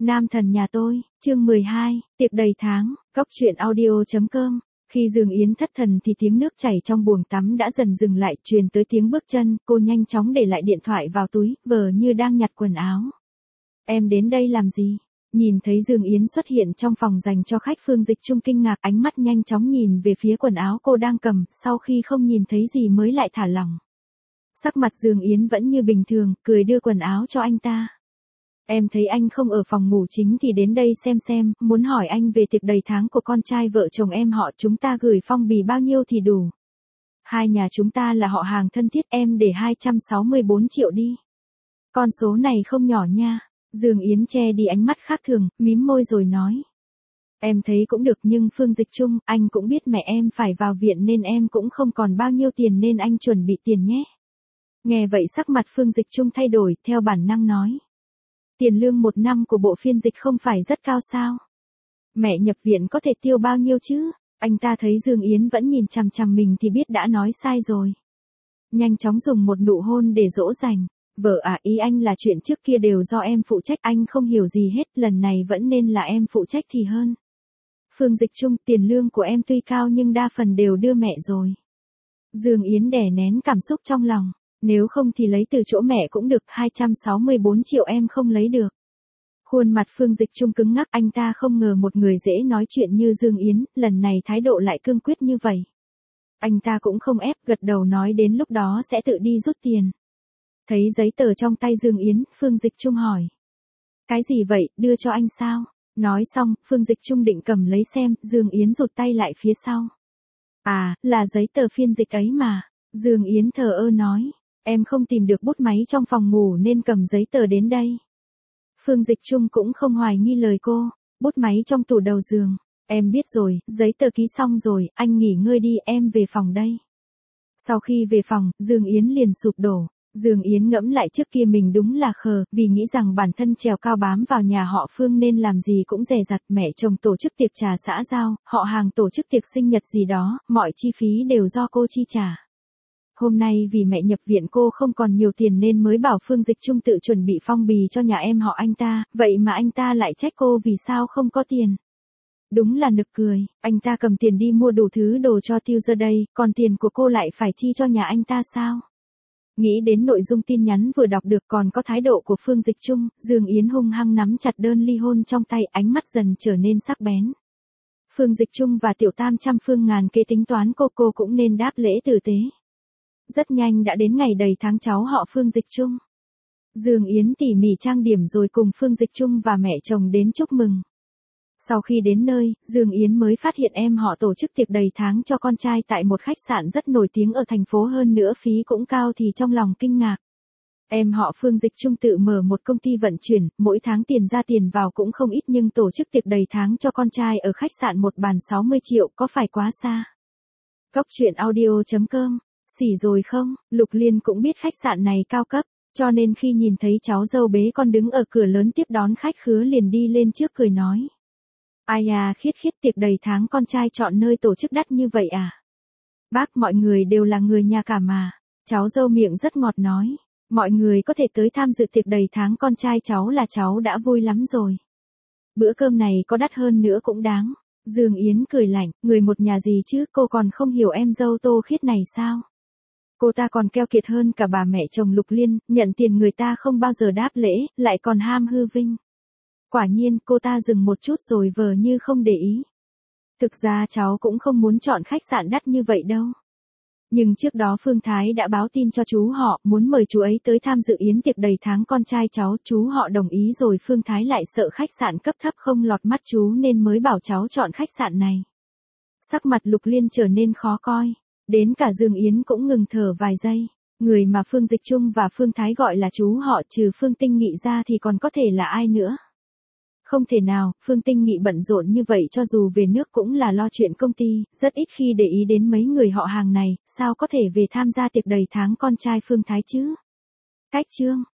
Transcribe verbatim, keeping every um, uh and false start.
Nam thần nhà tôi, chương mười hai, tiệc đầy tháng, cốc truyện audio.com. Khi Dương Yến thất thần thì tiếng nước chảy trong buồng tắm đã dần dừng lại, truyền tới tiếng bước chân, cô nhanh chóng để lại điện thoại vào túi, vờ như đang nhặt quần áo. Em đến đây làm gì? Nhìn thấy Dương Yến xuất hiện trong phòng dành cho khách, Phương Dịch Trung kinh ngạc, ánh mắt nhanh chóng nhìn về phía quần áo cô đang cầm, sau khi không nhìn thấy gì mới lại thả lỏng. Sắc mặt Dương Yến vẫn như bình thường, cười đưa quần áo cho anh ta. Em thấy anh không ở phòng ngủ chính thì đến đây xem xem, muốn hỏi anh về tiệc đầy tháng của con trai vợ chồng em họ, chúng ta gửi phong bì bao nhiêu thì đủ. Hai nhà chúng ta là họ hàng thân thiết, em để hai trăm sáu mươi bốn triệu đi. Con số này không nhỏ nha. Dương Yến che đi ánh mắt khác thường, mím môi rồi nói. Em thấy cũng được, nhưng Phương Dịch Trung, anh cũng biết mẹ em phải vào viện nên em cũng không còn bao nhiêu tiền nên anh chuẩn bị tiền nhé. Nghe vậy sắc mặt Phương Dịch Trung thay đổi, theo bản năng nói. Tiền lương một năm của bộ phiên dịch không phải rất cao sao? Mẹ nhập viện có thể tiêu bao nhiêu chứ? Anh ta thấy Dương Yến vẫn nhìn chằm chằm mình thì biết đã nói sai rồi. Nhanh chóng dùng một nụ hôn để dỗ dành. Vợ à, ý anh là chuyện trước kia đều do em phụ trách, anh không hiểu gì hết, lần này vẫn nên là em phụ trách thì hơn. Phương Dịch Trung, tiền lương của em tuy cao nhưng đa phần đều đưa mẹ rồi. Dương Yến đè nén cảm xúc trong lòng. Nếu không thì lấy từ chỗ mẹ cũng được, hai trăm sáu mươi bốn triệu em không lấy được. Khuôn mặt Phương Dịch Trung cứng ngắc, anh ta không ngờ một người dễ nói chuyện như Dương Yến, lần này thái độ lại cương quyết như vậy. Anh ta cũng không ép, gật đầu nói đến lúc đó sẽ tự đi rút tiền. Thấy giấy tờ trong tay Dương Yến, Phương Dịch Trung hỏi. Cái gì vậy, đưa cho anh sao? Nói xong, Phương Dịch Trung định cầm lấy xem, Dương Yến rụt tay lại phía sau. À, là giấy tờ phiên dịch ấy mà. Dương Yến thờ ơ nói. Em không tìm được bút máy trong phòng ngủ nên cầm giấy tờ đến đây. Phương Dịch Trung cũng không hoài nghi lời cô. Bút máy trong tủ đầu giường. Em biết rồi, giấy tờ ký xong rồi, anh nghỉ ngơi đi, em về phòng đây. Sau khi về phòng, Dương Yến liền sụp đổ. Dương Yến ngẫm lại trước kia mình đúng là khờ, vì nghĩ rằng bản thân trèo cao bám vào nhà họ Phương nên làm gì cũng dè dặt, mẹ chồng tổ chức tiệc trà xã giao, họ hàng tổ chức tiệc sinh nhật gì đó, mọi chi phí đều do cô chi trả. Hôm nay vì mẹ nhập viện cô không còn nhiều tiền nên mới bảo Phương Dịch Trung tự chuẩn bị phong bì cho nhà em họ anh ta, vậy mà anh ta lại trách cô vì sao không có tiền. Đúng là nực cười, anh ta cầm tiền đi mua đủ thứ đồ cho tiêu giờ đây, còn tiền của cô lại phải chi cho nhà anh ta sao? Nghĩ đến nội dung tin nhắn vừa đọc được còn có thái độ của Phương Dịch Trung, Dương Yến hung hăng nắm chặt đơn ly hôn trong tay, ánh mắt dần trở nên sắc bén. Phương Dịch Trung và Tiểu Tam trăm phương ngàn kế tính toán cô cô cũng nên đáp lễ tử tế. Rất nhanh đã đến ngày đầy tháng cháu họ Phương Dịch Trung. Dương Yến tỉ mỉ trang điểm rồi cùng Phương Dịch Trung và mẹ chồng đến chúc mừng. Sau khi đến nơi, Dương Yến mới phát hiện em họ tổ chức tiệc đầy tháng cho con trai tại một khách sạn rất nổi tiếng ở thành phố, hơn nữa phí cũng cao thì trong lòng kinh ngạc. Em họ Phương Dịch Trung tự mở một công ty vận chuyển, mỗi tháng tiền ra tiền vào cũng không ít nhưng tổ chức tiệc đầy tháng cho con trai ở khách sạn một bàn sáu mươi triệu có phải quá xa? Cốc truyện audio.com. Xỉ rồi không? Lục Liên cũng biết khách sạn này cao cấp, cho nên khi nhìn thấy cháu dâu bế con đứng ở cửa lớn tiếp đón khách khứa liền đi lên trước cười nói. Ai à, khiết khiết, tiệc đầy tháng con trai chọn nơi tổ chức đắt như vậy à? Bác, mọi người đều là người nhà cả mà. Cháu dâu miệng rất ngọt nói. Mọi người có thể tới tham dự tiệc đầy tháng con trai cháu là cháu đã vui lắm rồi. Bữa cơm này có đắt hơn nữa cũng đáng. Dương Yến cười lạnh, người một nhà gì chứ, cô còn không hiểu em dâu Tô Khiết này sao? Cô ta còn keo kiệt hơn cả bà mẹ chồng Lục Liên, nhận tiền người ta không bao giờ đáp lễ, lại còn ham hư vinh. Quả nhiên, cô ta dừng một chút rồi vờ như không để ý. Thực ra cháu cũng không muốn chọn khách sạn đắt như vậy đâu. Nhưng trước đó Phương Thái đã báo tin cho chú họ, muốn mời chú ấy tới tham dự yến tiệc đầy tháng con trai cháu, chú họ đồng ý rồi Phương Thái lại sợ khách sạn cấp thấp không lọt mắt chú nên mới bảo cháu chọn khách sạn này. Sắc mặt Lục Liên trở nên khó coi. Đến cả Dương Yến cũng ngừng thở vài giây. Người mà Phương Dịch Trung và Phương Thái gọi là chú họ trừ Phương Tinh Nghị ra thì còn có thể là ai nữa? Không thể nào, Phương Tinh Nghị bận rộn như vậy cho dù về nước cũng là lo chuyện công ty, rất ít khi để ý đến mấy người họ hàng này, sao có thể về tham gia tiệc đầy tháng con trai Phương Thái chứ? Cách chương.